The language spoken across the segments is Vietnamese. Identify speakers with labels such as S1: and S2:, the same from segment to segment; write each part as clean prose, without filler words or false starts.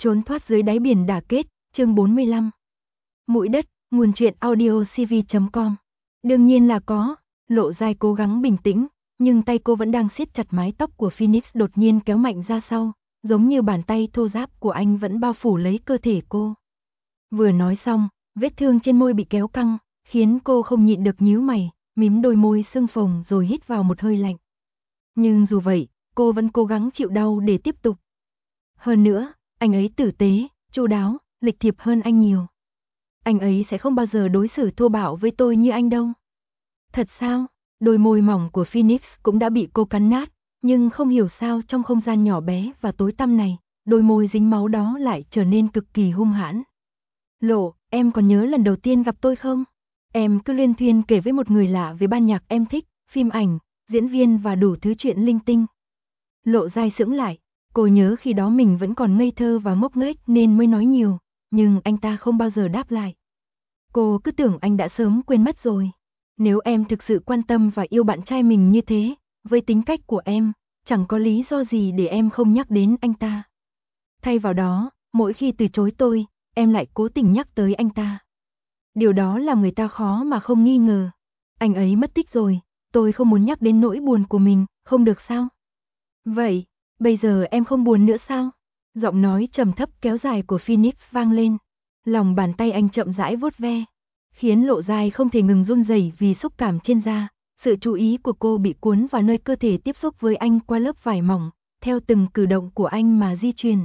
S1: Trốn thoát dưới đáy biển đả kết, chương 45. Mũi đất, nguồn truyện audio cv.com. Đương nhiên là có, Lộ Giai cố gắng bình tĩnh, nhưng tay cô vẫn đang siết chặt mái tóc của Phoenix đột nhiên kéo mạnh ra sau, giống như bàn tay thô ráp của anh vẫn bao phủ lấy cơ thể cô. Vừa nói xong, vết thương trên môi bị kéo căng, khiến cô không nhịn được nhíu mày, mím đôi môi sưng phồng rồi hít vào một hơi lạnh. Nhưng dù vậy, cô vẫn cố gắng chịu đau để tiếp tục. Hơn nữa, anh ấy tử tế, chu đáo, lịch thiệp hơn anh nhiều. Anh ấy sẽ không bao giờ đối xử thô bạo với tôi như anh đâu. Thật sao? Đôi môi mỏng của Phoenix cũng đã bị cô cắn nát, nhưng không hiểu sao trong không gian nhỏ bé và tối tăm này, đôi môi dính máu đó lại trở nên cực kỳ hung hãn. Lộ, em còn nhớ lần đầu tiên gặp tôi không? Em cứ luyên thuyên kể với một người lạ về ban nhạc em thích, phim ảnh, diễn viên và đủ thứ chuyện linh tinh. Lộ Giai sững lại, cô nhớ khi đó mình vẫn còn ngây thơ và ngốc nghếch nên mới nói nhiều, nhưng anh ta không bao giờ đáp lại. Cô cứ tưởng anh đã sớm quên mất rồi. Nếu em thực sự quan tâm và yêu bạn trai mình như thế, với tính cách của em, chẳng có lý do gì để em không nhắc đến anh ta. Thay vào đó, mỗi khi từ chối tôi, em lại cố tình nhắc tới anh ta. Điều đó làm người ta khó mà không nghi ngờ. Anh ấy mất tích rồi, tôi không muốn nhắc đến nỗi buồn của mình, không được sao? Vậy, bây giờ em không buồn nữa sao? Giọng nói trầm thấp kéo dài của Phoenix vang lên. Lòng bàn tay anh chậm rãi vuốt ve, khiến Lộ Giai không thể ngừng run rẩy vì xúc cảm trên da. Sự chú ý của cô bị cuốn vào nơi cơ thể tiếp xúc với anh qua lớp vải mỏng, theo từng cử động của anh mà di chuyển.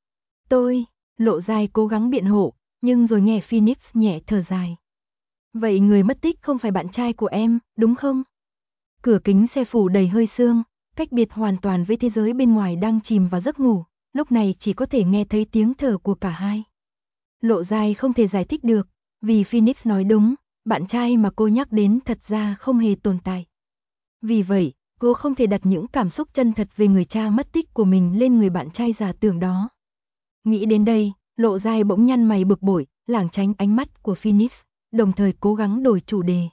S1: Lộ Giai cố gắng biện hộ, nhưng rồi nghe Phoenix nhẹ thở dài. Vậy người mất tích không phải bạn trai của em, đúng không? Cửa kính xe phủ đầy hơi sương, cách biệt hoàn toàn với thế giới bên ngoài đang chìm vào giấc ngủ, lúc này chỉ có thể nghe thấy tiếng thở của cả hai. Lộ Giai không thể giải thích được, vì Phoenix nói đúng, bạn trai mà cô nhắc đến thật ra không hề tồn tại. Vì vậy, cô không thể đặt những cảm xúc chân thật về người cha mất tích của mình lên người bạn trai giả tưởng đó. Nghĩ đến đây, Lộ Giai bỗng nhăn mày bực bội, lảng tránh ánh mắt của Phoenix, đồng thời cố gắng đổi chủ đề.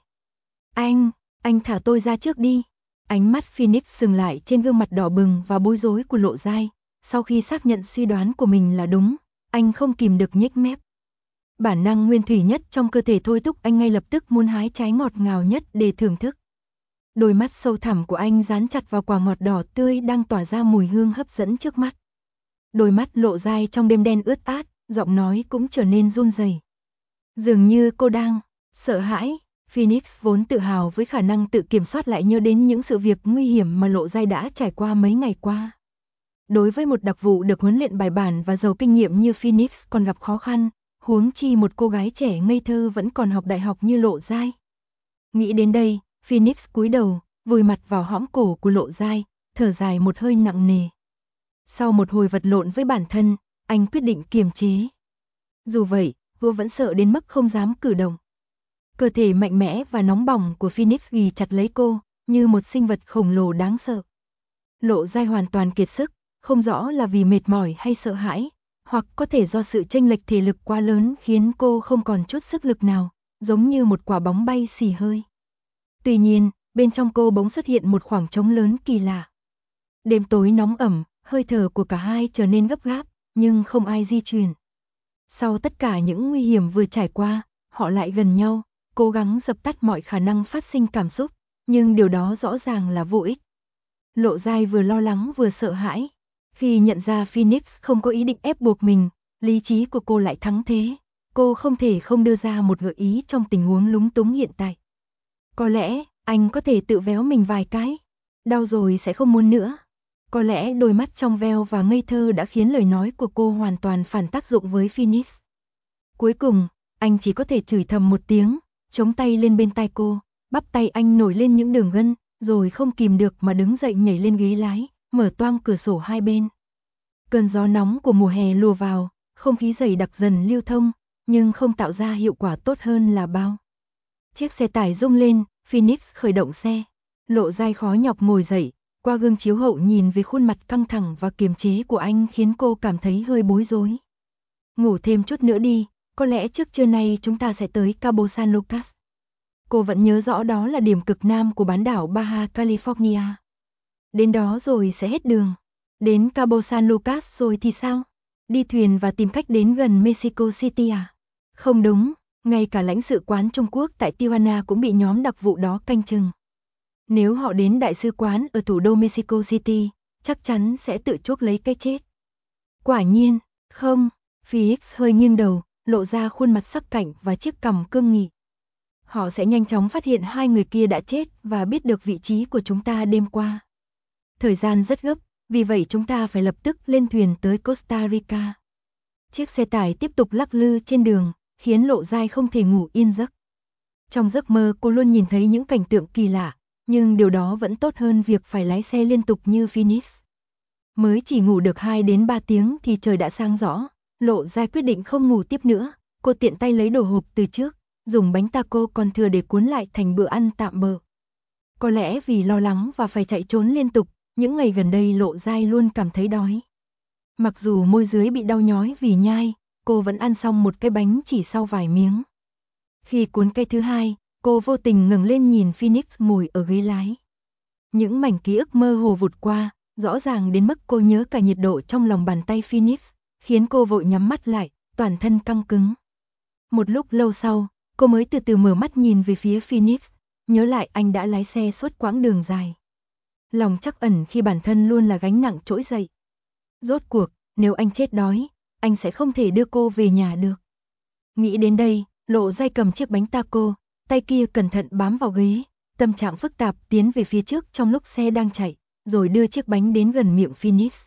S1: Anh thả tôi ra trước đi. Ánh mắt Phoenix dừng lại trên gương mặt đỏ bừng và bối rối của Lộ Giai. Sau khi xác nhận suy đoán của mình là đúng, anh không kìm được nhếch mép. Bản năng nguyên thủy nhất trong cơ thể thôi thúc anh ngay lập tức muốn hái trái ngọt ngào nhất để thưởng thức. Đôi mắt sâu thẳm của anh dán chặt vào quả ngọt đỏ tươi đang tỏa ra mùi hương hấp dẫn trước mắt. Đôi mắt Lộ Giai trong đêm đen ướt át, giọng nói cũng trở nên run rẩy. Dường như cô đang sợ hãi. Phoenix vốn tự hào với khả năng tự kiểm soát lại nhớ đến những sự việc nguy hiểm mà Lộ Giai đã trải qua mấy ngày qua. Đối với một đặc vụ được huấn luyện bài bản và giàu kinh nghiệm như Phoenix còn gặp khó khăn, huống chi một cô gái trẻ ngây thơ vẫn còn học đại học như Lộ Giai. Nghĩ đến đây, Phoenix cúi đầu, vùi mặt vào hõm cổ của Lộ Giai, thở dài một hơi nặng nề. Sau một hồi vật lộn với bản thân, anh quyết định kiềm chế. Dù vậy, cô vẫn sợ đến mức không dám cử động. Cơ thể mạnh mẽ và nóng bỏng của Phoenix ghì chặt lấy cô, như một sinh vật khổng lồ đáng sợ. Lộ Giai hoàn toàn kiệt sức, không rõ là vì mệt mỏi hay sợ hãi, hoặc có thể do sự chênh lệch thể lực quá lớn khiến cô không còn chút sức lực nào, giống như một quả bóng bay xì hơi. Tuy nhiên, bên trong cô bỗng xuất hiện một khoảng trống lớn kỳ lạ. Đêm tối nóng ẩm, hơi thở của cả hai trở nên gấp gáp, nhưng không ai di chuyển. Sau tất cả những nguy hiểm vừa trải qua, họ lại gần nhau, cố gắng dập tắt mọi khả năng phát sinh cảm xúc, nhưng điều đó rõ ràng là vô ích. Lộ Giai vừa lo lắng vừa sợ hãi. Khi nhận ra Phoenix không có ý định ép buộc mình, lý trí của cô lại thắng thế. Cô không thể không đưa ra một gợi ý trong tình huống lúng túng hiện tại. Có lẽ, anh có thể tự véo mình vài cái. Đau rồi sẽ không muốn nữa. Có lẽ đôi mắt trong veo và ngây thơ đã khiến lời nói của cô hoàn toàn phản tác dụng với Phoenix. Cuối cùng, anh chỉ có thể chửi thầm một tiếng, chống tay lên bên tai cô, bắp tay anh nổi lên những đường gân, rồi không kìm được mà đứng dậy nhảy lên ghế lái, mở toang cửa sổ hai bên. Cơn gió nóng của mùa hè lùa vào, không khí dày đặc dần lưu thông, nhưng không tạo ra hiệu quả tốt hơn là bao. Chiếc xe tải rung lên, Phoenix khởi động xe. Lộ Giai khó nhọc ngồi dậy, qua gương chiếu hậu nhìn về khuôn mặt căng thẳng và kiềm chế của anh khiến cô cảm thấy hơi bối rối. Ngủ thêm chút nữa đi, có lẽ trước trưa nay chúng ta sẽ tới Cabo San Lucas. Cô vẫn nhớ rõ đó là điểm cực nam của bán đảo Baja California. Đến đó rồi sẽ hết đường. Đến Cabo San Lucas rồi thì sao? Đi thuyền và tìm cách đến gần Mexico City à? Không đúng, ngay cả lãnh sự quán Trung Quốc tại Tijuana cũng bị nhóm đặc vụ đó canh chừng. Nếu họ đến đại sứ quán ở thủ đô Mexico City, chắc chắn sẽ tự chuốc lấy cái chết. Quả nhiên, không, Felix hơi nghiêng đầu, lộ ra khuôn mặt sắc cảnh và chiếc cằm cương nghị. Họ sẽ nhanh chóng phát hiện hai người kia đã chết và biết được vị trí của chúng ta đêm qua. Thời gian rất gấp, vì vậy chúng ta phải lập tức lên thuyền tới Costa Rica. Chiếc xe tải tiếp tục lắc lư trên đường, khiến Lộ Giai không thể ngủ yên giấc. Trong giấc mơ cô luôn nhìn thấy những cảnh tượng kỳ lạ, nhưng điều đó vẫn tốt hơn việc phải lái xe liên tục như Phoenix. Mới chỉ ngủ được 2 đến 3 tiếng thì trời đã sáng rõ, Lộ Giai quyết định không ngủ tiếp nữa, cô tiện tay lấy đồ hộp từ trước, dùng bánh taco còn thừa để cuốn lại thành bữa ăn tạm bợ. Có lẽ vì lo lắng và phải chạy trốn liên tục, những ngày gần đây Lộ Giai luôn cảm thấy đói. Mặc dù môi dưới bị đau nhói vì nhai, cô vẫn ăn xong một cái bánh chỉ sau vài miếng. Khi cuốn cái thứ hai, cô vô tình ngẩng lên nhìn Phoenix ngồi ở ghế lái. Những mảnh ký ức mơ hồ vụt qua, rõ ràng đến mức cô nhớ cả nhiệt độ trong lòng bàn tay Phoenix, khiến cô vội nhắm mắt lại, toàn thân căng cứng. Một lúc lâu sau, cô mới từ từ mở mắt nhìn về phía Phoenix, nhớ lại anh đã lái xe suốt quãng đường dài. Lòng trắc ẩn khi bản thân luôn là gánh nặng trỗi dậy. Rốt cuộc, nếu anh chết đói, anh sẽ không thể đưa cô về nhà được. Nghĩ đến đây, Lộ Giai cầm chiếc bánh taco, tay kia cẩn thận bám vào ghế, tâm trạng phức tạp tiến về phía trước trong lúc xe đang chạy, rồi đưa chiếc bánh đến gần miệng Phoenix.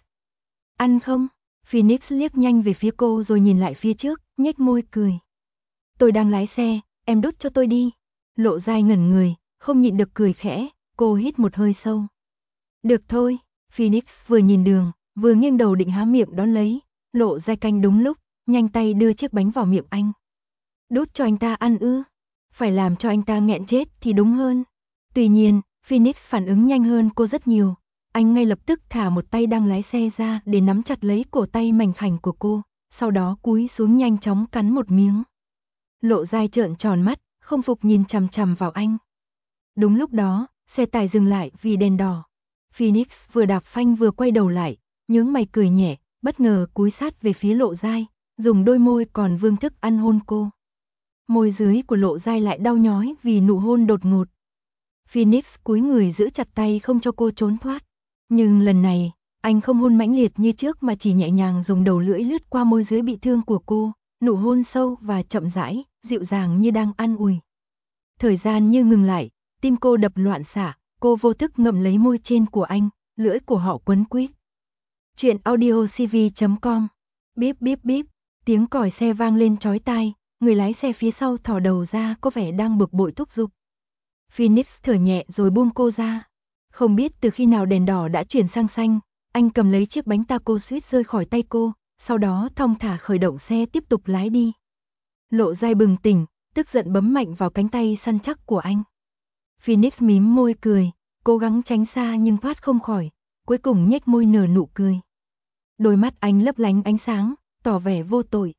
S1: Ăn không? Phoenix liếc nhanh về phía cô rồi nhìn lại phía trước, nhếch môi cười. Tôi đang lái xe, em đút cho tôi đi. Lộ Giai ngẩn người, không nhịn được cười khẽ, cô hít một hơi sâu. Được thôi, Phoenix vừa nhìn đường, vừa nghiêng đầu định há miệng đón lấy, Lộ Giai canh đúng lúc, nhanh tay đưa chiếc bánh vào miệng anh. Đút cho anh ta ăn ư? Phải làm cho anh ta nghẹn chết thì đúng hơn. Tuy nhiên, Phoenix phản ứng nhanh hơn cô rất nhiều. Anh ngay lập tức thả một tay đang lái xe ra để nắm chặt lấy cổ tay mảnh khảnh của cô, sau đó cúi xuống nhanh chóng cắn một miếng. Lộ Giai trợn tròn mắt, không phục nhìn chằm chằm vào anh. Đúng lúc đó, xe tải dừng lại vì đèn đỏ. Phoenix vừa đạp phanh vừa quay đầu lại, nhướng mày cười nhẹ, bất ngờ cúi sát về phía Lộ Giai, dùng đôi môi còn vương thức ăn hôn cô. Môi dưới của Lộ Giai lại đau nhói vì nụ hôn đột ngột. Phoenix cúi người giữ chặt tay không cho cô trốn thoát. Nhưng lần này, anh không hôn mãnh liệt như trước mà chỉ nhẹ nhàng dùng đầu lưỡi lướt qua môi dưới bị thương của cô, nụ hôn sâu và chậm rãi, dịu dàng như đang an ủi. Thời gian như ngừng lại, tim cô đập loạn xạ, cô vô thức ngậm lấy môi trên của anh, lưỡi của họ quấn quýt. Chuyện audiocv.com. Bíp bíp bíp, tiếng còi xe vang lên chói tai, người lái xe phía sau thò đầu ra có vẻ đang bực bội thúc giục. Phoenix thở nhẹ rồi buông cô ra. Không biết từ khi nào đèn đỏ đã chuyển sang xanh, anh cầm lấy chiếc bánh taco suýt rơi khỏi tay cô, sau đó thong thả khởi động xe tiếp tục lái đi. Lộ Giai bừng tỉnh, tức giận bấm mạnh vào cánh tay săn chắc của anh. Phoenix mím môi cười, cố gắng tránh xa nhưng thoát không khỏi, cuối cùng nhếch môi nở nụ cười. Đôi mắt anh lấp lánh ánh sáng, tỏ vẻ vô tội.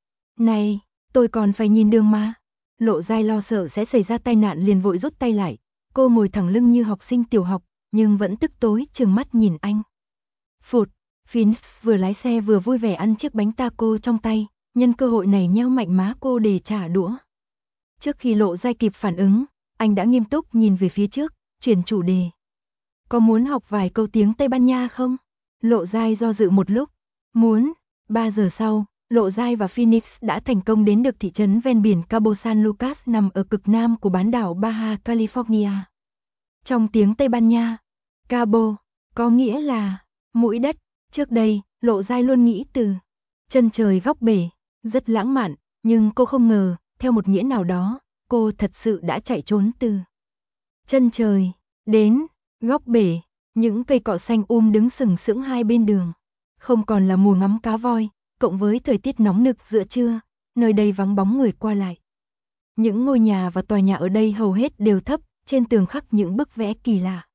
S1: Này, tôi còn phải nhìn đường mà. Lộ Giai lo sợ sẽ xảy ra tai nạn liền vội rút tay lại, cô ngồi thẳng lưng như học sinh tiểu học, nhưng vẫn tức tối trừng mắt nhìn anh. Phụt, Phoenix vừa lái xe vừa vui vẻ ăn chiếc bánh taco trong tay, nhân cơ hội này nheo mạnh má cô để trả đũa. Trước khi Lộ Giai kịp phản ứng, anh đã nghiêm túc nhìn về phía trước, chuyển chủ đề. Có muốn học vài câu tiếng Tây Ban Nha không? Lộ Giai do dự một lúc. Muốn. 3 giờ sau, Lộ Giai và Phoenix đã thành công đến được thị trấn ven biển Cabo San Lucas nằm ở cực nam của bán đảo Baja California. Trong tiếng Tây Ban Nha, Cabo có nghĩa là mũi đất. Trước đây, Lộ Giai luôn nghĩ từ chân trời góc bể, rất lãng mạn, nhưng cô không ngờ, theo một nghĩa nào đó, cô thật sự đã chạy trốn từ chân trời đến góc bể. Những cây cọ xanh đứng sừng sững hai bên đường. Không còn là mùa ngắm cá voi, cộng với thời tiết nóng nực giữa trưa, nơi đây vắng bóng người qua lại. Những ngôi nhà và tòa nhà ở đây hầu hết đều thấp, trên tường khắc những bức vẽ kỳ lạ.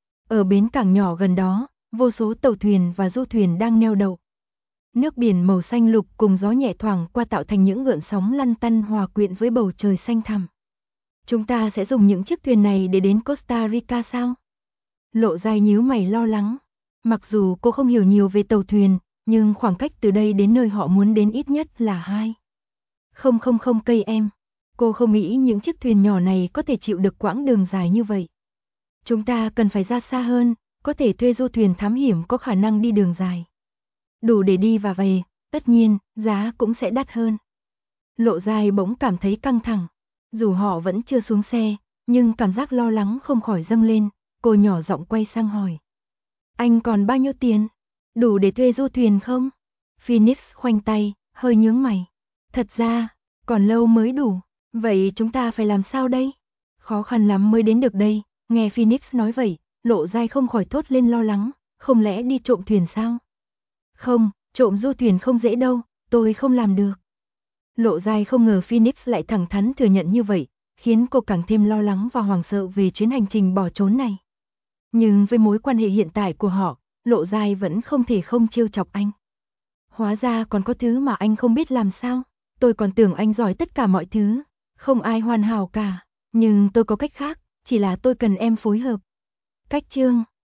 S1: Ở bến cảng nhỏ gần đó, vô số tàu thuyền và du thuyền đang neo đậu. Nước biển màu xanh lục cùng gió nhẹ thoảng qua tạo thành những gợn sóng lăn tăn hòa quyện với bầu trời xanh thẳm. Chúng ta sẽ dùng những chiếc thuyền này để đến Costa Rica sao? Lộ Giai nhíu mày lo lắng. Mặc dù cô không hiểu nhiều về tàu thuyền, nhưng khoảng cách từ đây đến nơi họ muốn đến ít nhất là 2,000 cây em. Cô không nghĩ những chiếc thuyền nhỏ này có thể chịu được quãng đường dài như vậy. Chúng ta cần phải ra xa hơn, có thể thuê du thuyền thám hiểm có khả năng đi đường dài. Đủ để đi và về, tất nhiên, giá cũng sẽ đắt hơn. Lộ Giai bỗng cảm thấy căng thẳng. Dù họ vẫn chưa xuống xe, nhưng cảm giác lo lắng không khỏi dâng lên, cô nhỏ giọng quay sang hỏi. Anh còn bao nhiêu tiền? Đủ để thuê du thuyền không? Phoenix khoanh tay, hơi nhướng mày. Thật ra, còn lâu mới đủ. Vậy chúng ta phải làm sao đây? Khó khăn lắm mới đến được đây. Nghe Phoenix nói vậy, Lộ Giai không khỏi thốt lên lo lắng. Không lẽ đi trộm thuyền sao? Không, trộm du thuyền không dễ đâu, tôi không làm được. Lộ Giai không ngờ Phoenix lại thẳng thắn thừa nhận như vậy, khiến cô càng thêm lo lắng và hoảng sợ về chuyến hành trình bỏ trốn này. Nhưng với mối quan hệ hiện tại của họ, Lộ Giai vẫn không thể không trêu chọc anh. Hóa ra còn có thứ mà anh không biết làm sao, tôi còn tưởng anh giỏi tất cả mọi thứ, không ai hoàn hảo cả, nhưng tôi có cách khác, chỉ là tôi cần em phối hợp. Cách chương